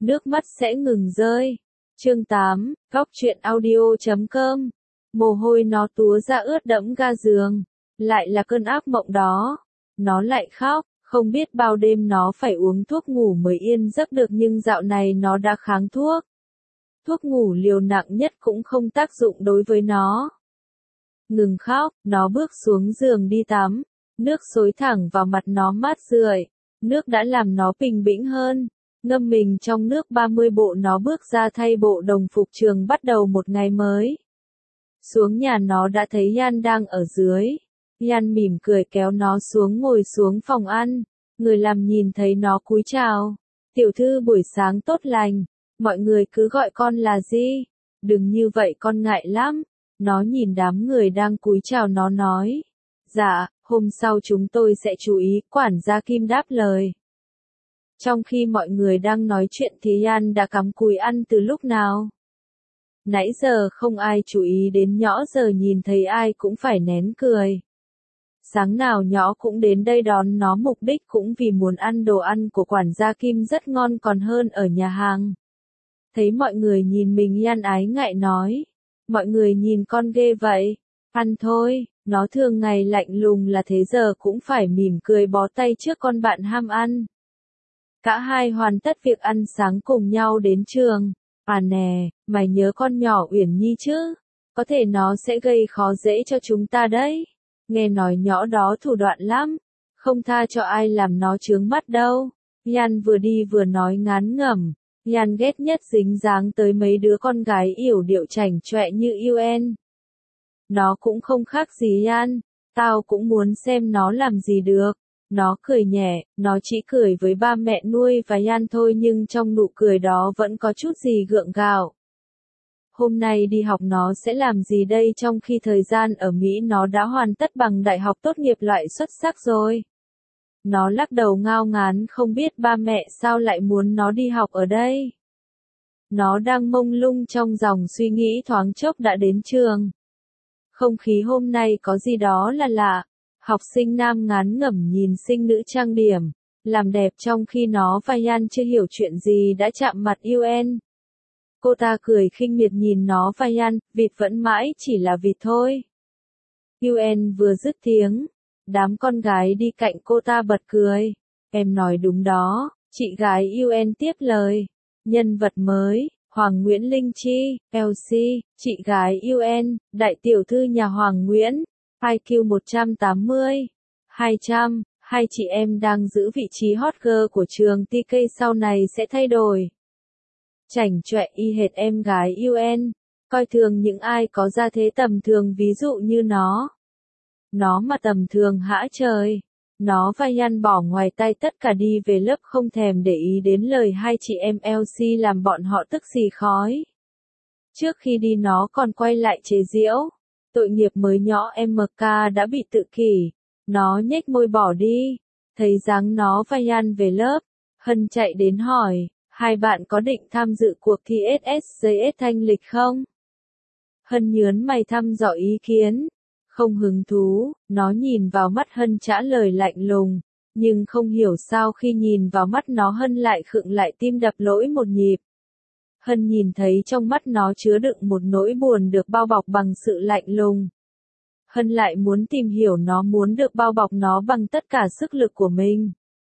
nước mắt sẽ ngừng rơi. Chương 8, Góc truyện audio.com. Mồ hôi nó túa ra ướt đẫm ga giường. Lại là cơn ác mộng đó. Nó lại khóc, không biết bao đêm nó phải uống thuốc ngủ mới yên giấc được, nhưng dạo này nó đã kháng thuốc. Thuốc ngủ liều nặng nhất cũng không tác dụng đối với nó. Ngừng khóc, nó bước xuống giường đi tắm. Nước xối thẳng vào mặt nó mát rượi. Nước đã làm nó bình bĩnh hơn. Ngâm mình trong nước 30 bộ, nó bước ra thay bộ đồng phục trường bắt đầu một ngày mới. Xuống nhà nó đã thấy Yan đang ở dưới. Yan mỉm cười kéo nó xuống ngồi xuống phòng ăn. Người làm nhìn thấy nó cúi chào. Tiểu thư buổi sáng tốt lành. Mọi người cứ gọi con là gì? Đừng như vậy, con ngại lắm. Nó nhìn đám người đang cúi chào nó nói. Dạ, hôm sau chúng tôi sẽ chú ý, quản gia Kim đáp lời. Trong khi mọi người đang nói chuyện thì Yan đã cắm cúi ăn từ lúc nào. Nãy giờ không ai chú ý đến nhỏ, giờ nhìn thấy ai cũng phải nén cười. Sáng nào nhỏ cũng đến đây đón nó, mục đích cũng vì muốn ăn đồ ăn của quản gia Kim rất ngon còn hơn ở nhà hàng. Thấy mọi người nhìn mình, Yan ái ngại nói. Mọi người nhìn con ghê vậy. Ăn thôi, nó thường ngày lạnh lùng là thế giờ cũng phải mỉm cười bó tay trước con bạn ham ăn. Cả hai hoàn tất việc ăn sáng cùng nhau đến trường. À nè, mày nhớ con nhỏ Uyển Nhi chứ? Có thể nó sẽ gây khó dễ cho chúng ta đấy. Nghe nói nhỏ đó thủ đoạn lắm. Không tha cho ai làm nó chướng mắt đâu. Yan vừa đi vừa nói ngán ngẩm. Yan ghét nhất dính dáng tới mấy đứa con gái yểu điệu chảnh chọe như Yuen. Nó cũng không khác gì Yan. Tao cũng muốn xem nó làm gì được. Nó cười nhẹ, nó chỉ cười với ba mẹ nuôi và Yan thôi, nhưng trong nụ cười đó vẫn có chút gì gượng gạo. Hôm nay đi học nó sẽ làm gì đây, trong khi thời gian ở Mỹ nó đã hoàn tất bằng đại học tốt nghiệp loại xuất sắc rồi. Nó lắc đầu ngao ngán, không biết ba mẹ sao lại muốn nó đi học ở đây. Nó đang mông lung trong dòng suy nghĩ, thoáng chốc đã đến trường. Không khí hôm nay có gì đó là lạ. Học sinh nam ngán ngẩm nhìn sinh nữ trang điểm, làm đẹp, trong khi nó và Yan chưa hiểu chuyện gì đã chạm mặt Yuen. Cô ta cười khinh miệt nhìn nó và Yan, vịt vẫn mãi chỉ là vịt thôi. Yuen vừa dứt tiếng, đám con gái đi cạnh cô ta bật cười. Em nói đúng đó, chị gái Yuen tiếp lời. Nhân vật mới, Hoàng Nguyễn Linh Chi, LC, chị gái Yuen, đại tiểu thư nhà Hoàng Nguyễn. IQ 180, 200, hai chị em đang giữ vị trí hot girl của trường TK, sau này sẽ thay đổi. Chảnh chọe y hệt em gái Yuen, coi thường những ai có gia thế tầm thường, ví dụ như nó. Nó mà tầm thường hả trời. Nó và Yan bỏ ngoài tai tất cả đi về lớp, không thèm để ý đến lời hai chị em LC làm bọn họ tức xì khói. Trước khi đi nó còn quay lại chế giễu. Tội nghiệp mới nhỏ MK đã bị tự kỷ. Nó nhếch môi bỏ đi. Thấy dáng nó và Yan về lớp, Hân chạy đến hỏi, hai bạn có định tham dự cuộc thi SSJS thanh lịch không? Hân nhớn mày thăm dò ý kiến. Không hứng thú. Nó nhìn vào mắt Hân trả lời lạnh lùng. Nhưng không hiểu sao khi nhìn vào mắt nó, Hân lại khựng lại, tim đập lỗi một nhịp. Hân nhìn thấy trong mắt nó chứa đựng một nỗi buồn được bao bọc bằng sự lạnh lùng. Hân lại muốn tìm hiểu nó, muốn được bao bọc nó bằng tất cả sức lực của mình.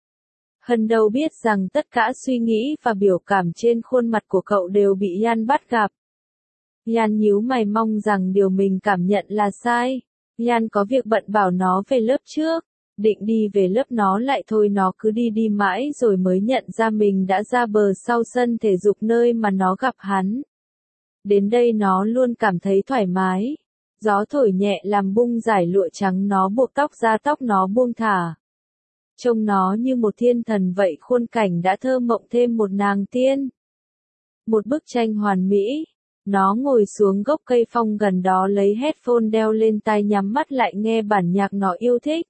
Hân đâu biết rằng tất cả suy nghĩ và biểu cảm trên khuôn mặt của cậu đều bị Yan bắt gặp. Yan nhíu mày mong rằng điều mình cảm nhận là sai. Yan có việc bận bảo nó về lớp trước. Định đi về lớp nó lại thôi, nó cứ đi mãi rồi mới nhận ra mình đã ra bờ sau sân thể dục nơi mà nó gặp hắn. Đến đây nó luôn cảm thấy thoải mái. Gió thổi nhẹ làm bung dải lụa trắng nó buộc tóc ra, tóc nó buông thả. Trông nó như một thiên thần vậy, khuôn cảnh đã thơ mộng thêm một nàng tiên. Một bức tranh hoàn mỹ. Nó ngồi xuống gốc cây phong gần đó, lấy headphone đeo lên tai, nhắm mắt lại nghe bản nhạc nó yêu thích.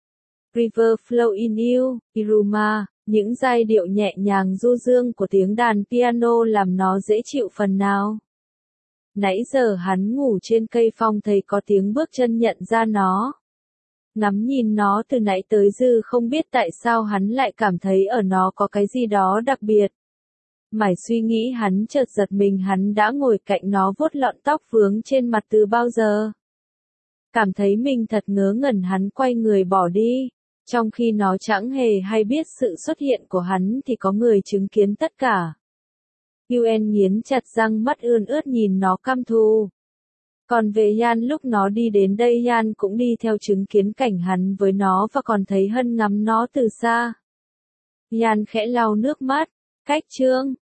River Flow in You, Iruma, những giai điệu nhẹ nhàng du dương của tiếng đàn piano làm nó dễ chịu phần nào. Nãy giờ hắn ngủ trên cây phong, thấy có tiếng bước chân nhận ra nó. Ngắm nhìn nó từ nãy tới giờ, không biết tại sao hắn lại cảm thấy ở nó có cái gì đó đặc biệt. Mải suy nghĩ hắn chợt giật mình, hắn đã ngồi cạnh nó vuốt lọn tóc vướng trên mặt từ bao giờ. Cảm thấy mình thật ngớ ngẩn, hắn quay người bỏ đi. Trong khi nó chẳng hề hay biết sự xuất hiện của hắn thì có người chứng kiến tất cả. Yuen nghiến chặt răng, mắt ươn ướt nhìn nó căm thù. Còn về Yan, lúc nó đi đến đây Yan cũng đi theo, chứng kiến cảnh hắn với nó và còn thấy Hân ngắm nó từ xa. Yan khẽ lau nước mắt. Cách chương